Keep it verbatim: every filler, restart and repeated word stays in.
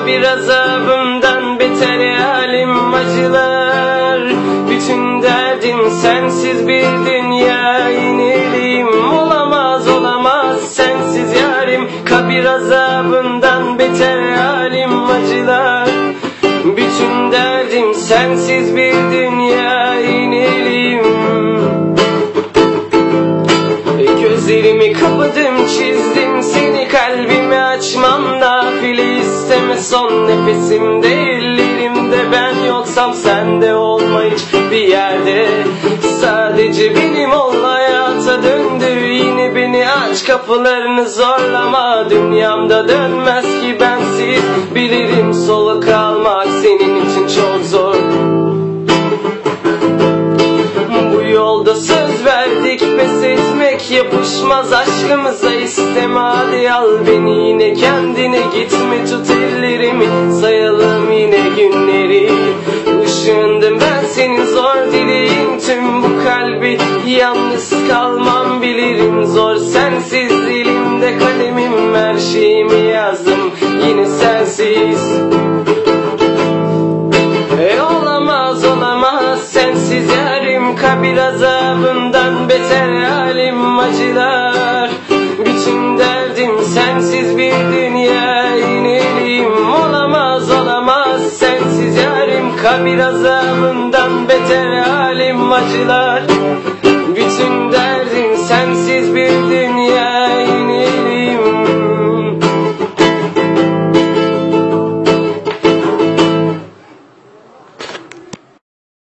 kabir azabından beter halim acılar. Bütün derdim sensiz bir dünya ineliyim. Olamaz olamaz sensiz yarim, kabir azabından beter halim acılar. Bütün derdim sensiz bir dünya ineliyim. Gözlerimi kapadım çizdim seni, kalbimi açmam nafile isteme. Son nefesimde ellerimde ben yoksam sen de olma hiçbir yerde. Sadece benim ol, hayata döndü yine beni aç kapılarını zorlama. Dünyamda dönmez ki bensiz, bilirim soluk almak senin için çok zor. Bu yolda söz verdik pes etmek yapışmaz aşkımıza, isteme hadi al beni yine kendine, gitme tut ellerimi sayalım yine günleri. Işığındım ben senin zor dileğin, tüm bu kalbi yalnız kalmam bilirim zor. Sensiz elimde kalemim, her şeyimi yazdım yine sensiz. E olamaz olamaz sensiz yarim, kabir azabından beter halim acılar. Bütün derdim sensiz bir dünya ineliyim. Olamaz olamaz sensiz yarim, kabir azabından beter halim acılar.